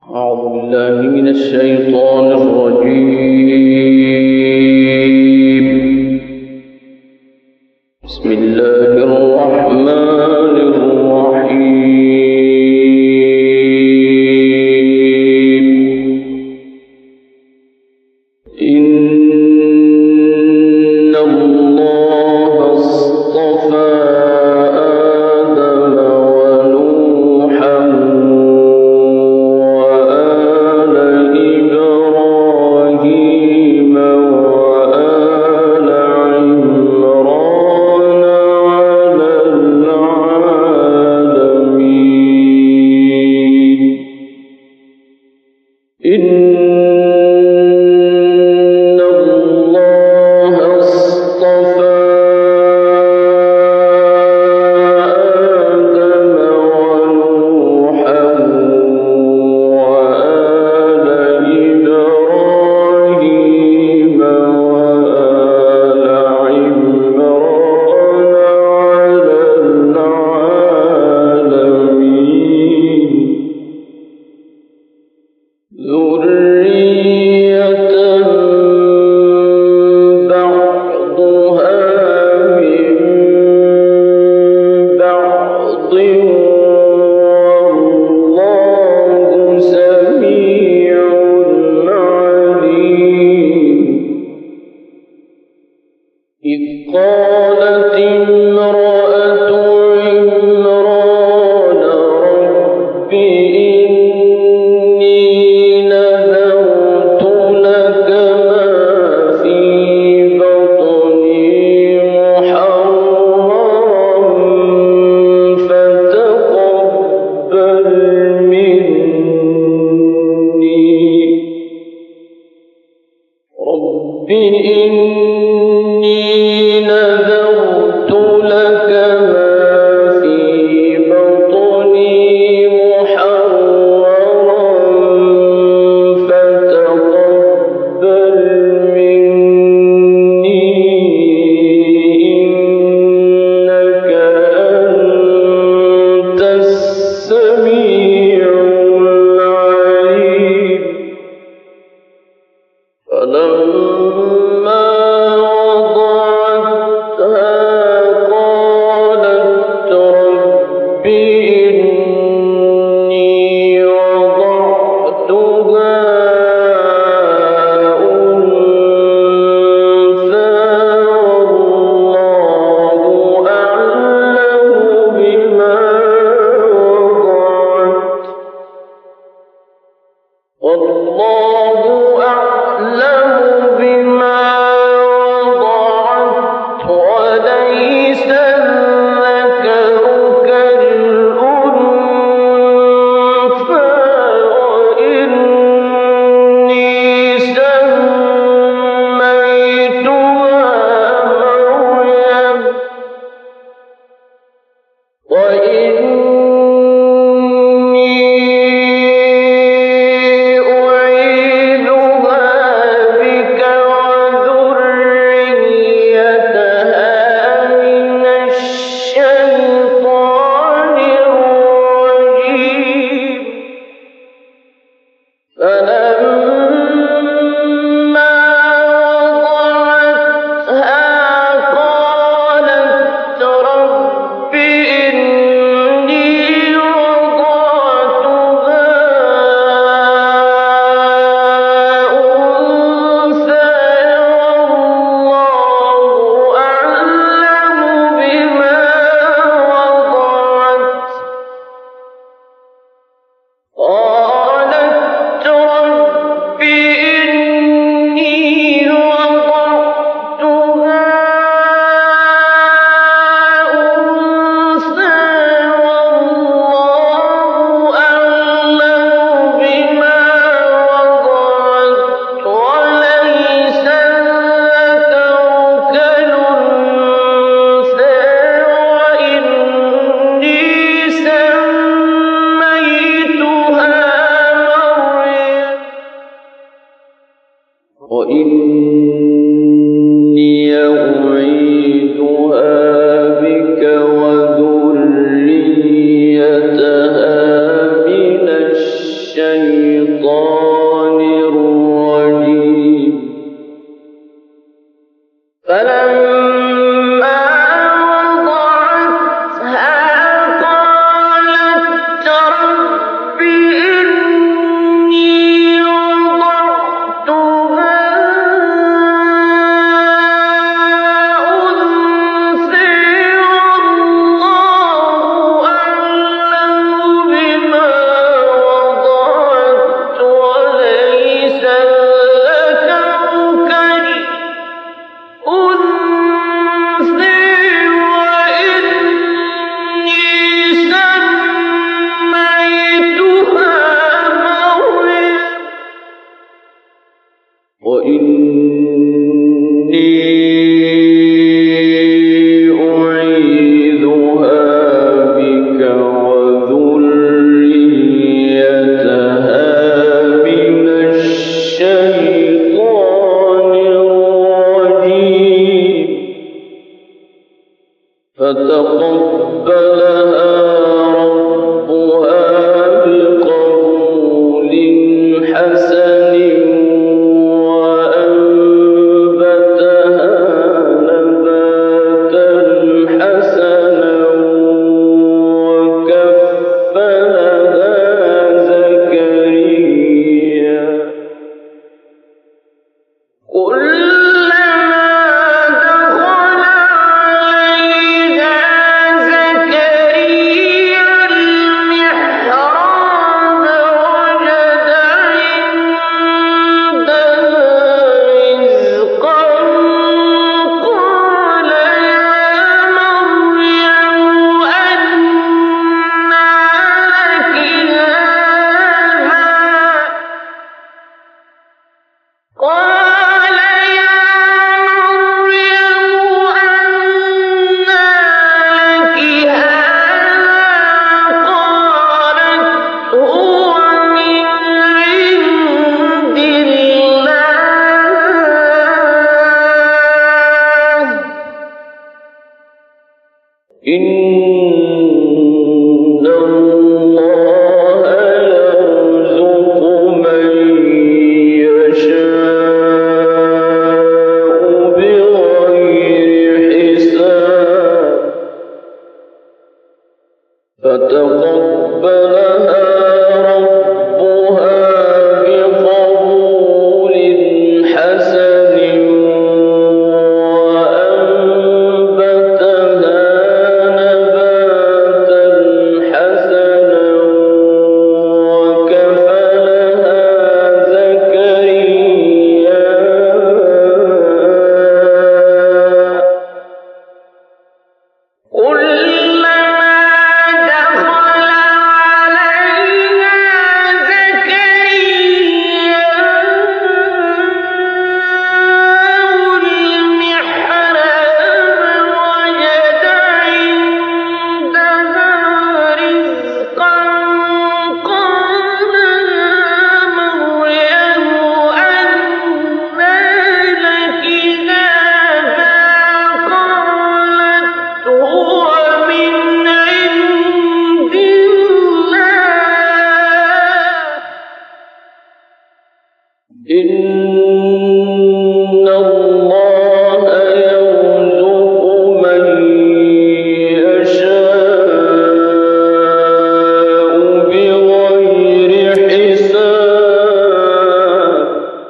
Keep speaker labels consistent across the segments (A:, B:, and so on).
A: أعوذ بالله من الشيطان الرجيم. بسم الله الرحمن الرحيم. إن الله اصطفى آدم ونوحا وآل إبراهيم وآل عمران على العالمين. إن الله اصطفى آدم ونوحا وآل إبراهيم وآل عمران على العالمين. ذرية بعضها من بعض والله سميع عليم. إذ قالت امرأة عمران رب إني نذرت لك ما في بطني محررا فتقبل مني. رب إني نذرت لك ما في بطني محررا فتقبل مني إنك أنت السميع العليم. فلما وضعتها قالت رب إني وضعتها أنثى والله أعلم بما وضعت والله أعلم بما وضعت وليس الذكر كالأنثى وإني سميتها مريم وإني أعيذها بك وذريتها من الشيطان الرجيم. فلما وضعتها قالت رب إني وضعتها أنثى والله أعلم بما وضعت. قالت رب إني وضعتها أنثى والله أعلم بما وضعت وليس الذكر كالأنثى وإني سميتها مريم وإني أعيذها بك وذريتها من الشيطان الشيطان الرجيم فلما وضعتها قالت رب إني وضعتها أنثى والله أعلم بما وضعت وليس الذكر كالأنثى وإني سميتها مريم أعيذها بك وذريتها من الشيطان الرجيم فتقبلها ربها بقبول حسن وأنبتها نباتا حسنا وكفلها زكريا كلما دخل عليها زكريا المحراب وجد عندها رزقا قال يا مريم أنى لك هذا قال يا مريم أنى لك هذا قالت هو من عند الله إن الله يرزق من يشاء بغير حساب فتقبلها ربها بقبول حسن وأنبتها نباتا حسنا وكفلها زكريا كلما دخل عليها زكريا المحراب وجد عندها رزقا قال يا مريم أنى لك هذا قالت هو من عند الله إن الله يرزق من يشاء بغير حساب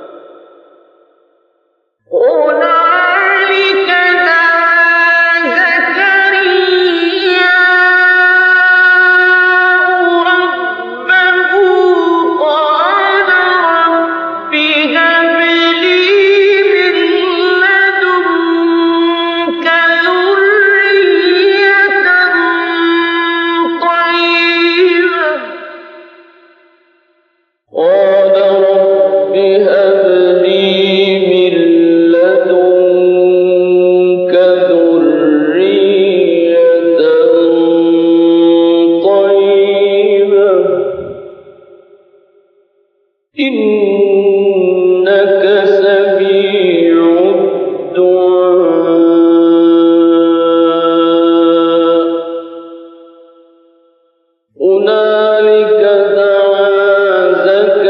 A: هنالك دعا زكريا ربه قال رب هب لي من لدنك ذرية طيبة قال رب هب لي من لدنك ذرية طيبة إنك سميع الدعاء هنالك دعا زكريا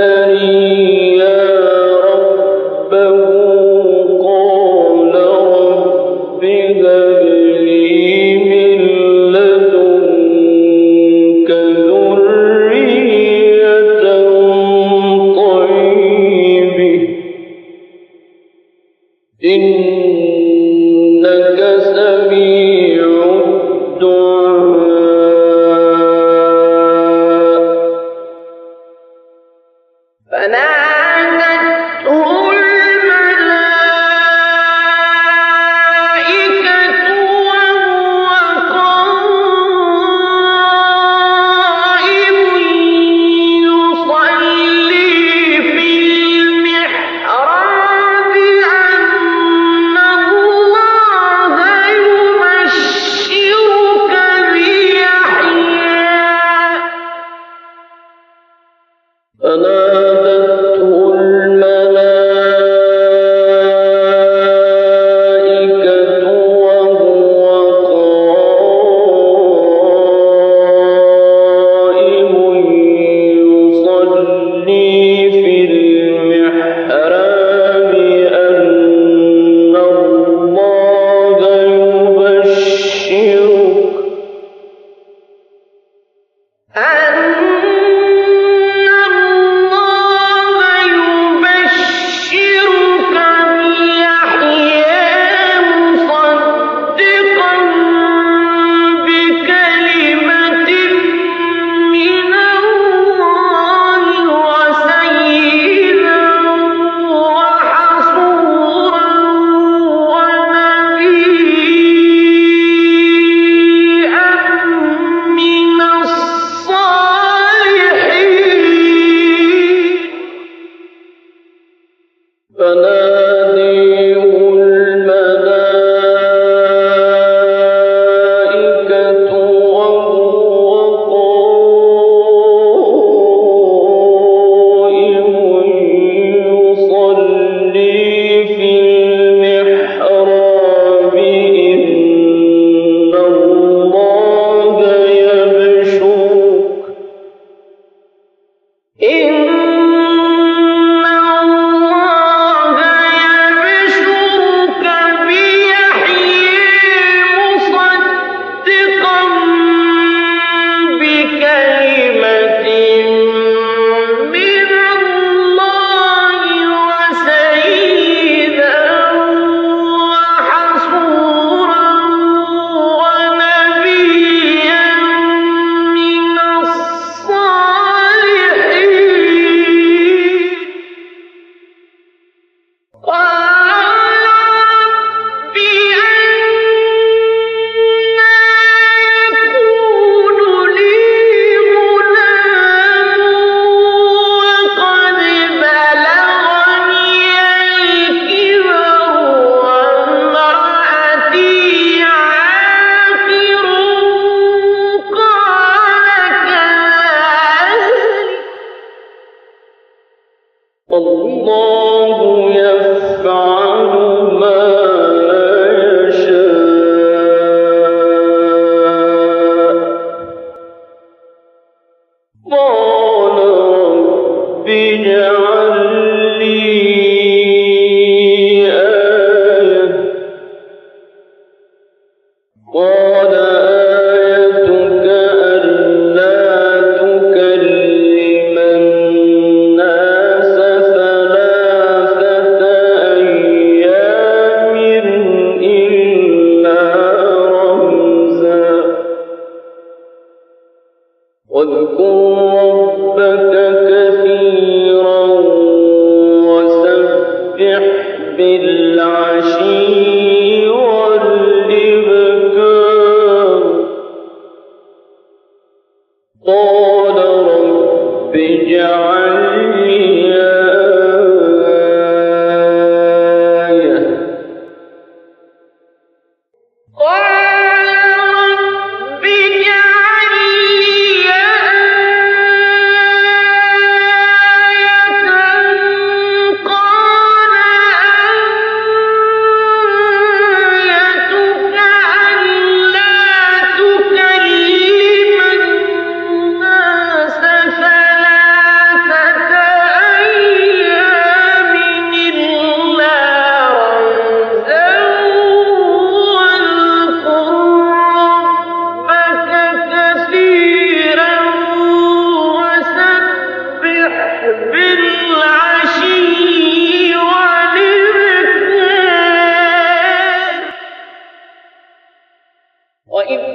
B: وإذ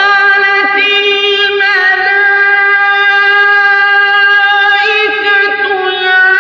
B: قالت الملائكة يا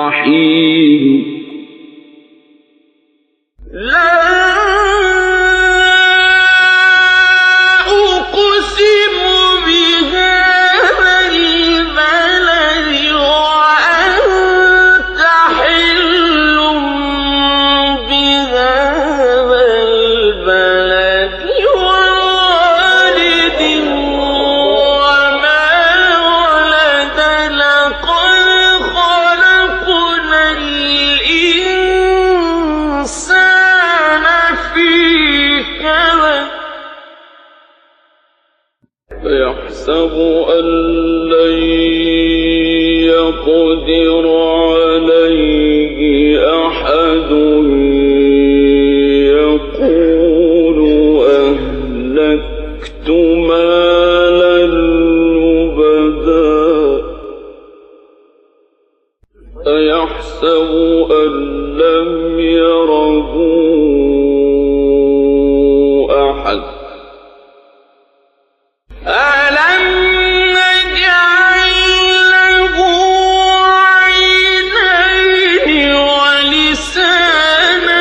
A: الرحيم يحسب أن لن يقدر عليه أحد يقول أهلكت مالا لبدا أيحسب أن لم يره أحد ألم نجعل له عينين ولسانا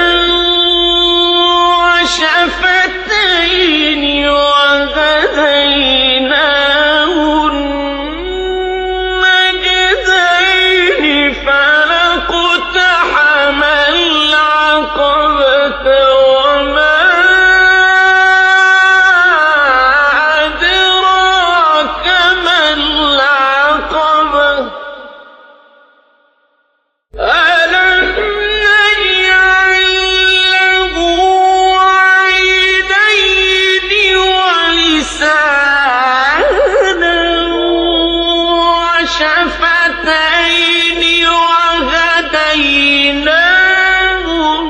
A: وشفتين وهديناه النجدين فلاقتحم العقبة وما شفتين وهديناه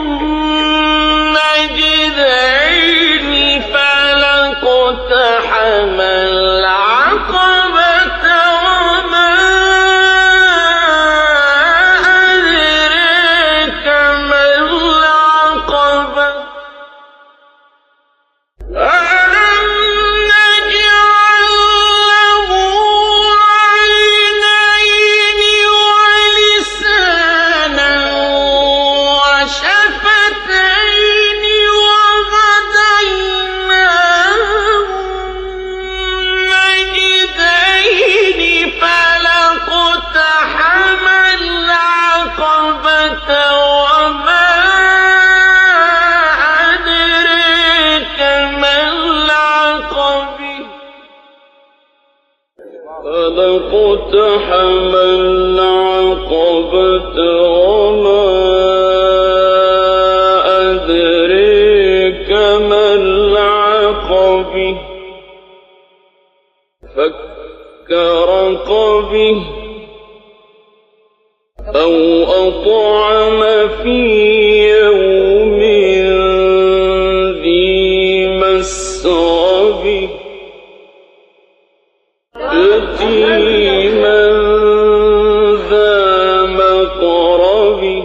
A: النجدين فلاقتحم العقبة وما أدريك ما العقبة فلاقتحم العقبة وما أدريك ما العقبة فك رقبة أو أطعم في يوم ذي مسغبة يتيما ذا مقربة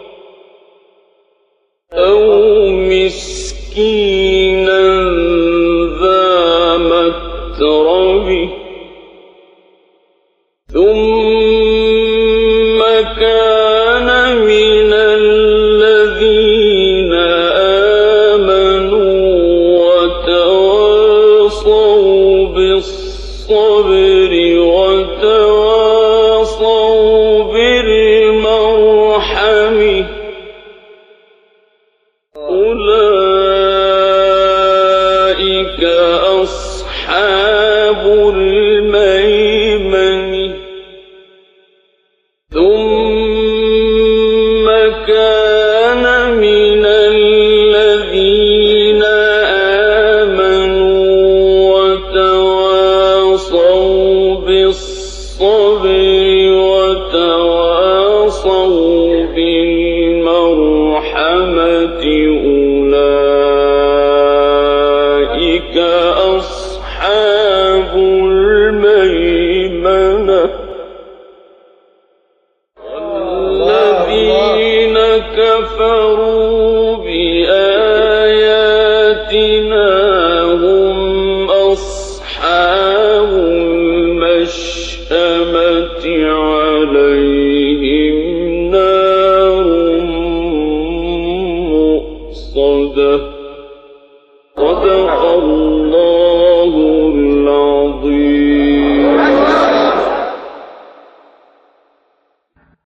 A: أو مسكينا ذا متربة ثم كان من الذين آمنوا وتواصوا بالصبر وتواصوا بالمرحم أولئك أصحاب الميمنة ثم كان من الذين آمنوا وتواصوا بالصبر وتواصوا بالمرحمة أولئك أصحاب الميمنة والذين كفروا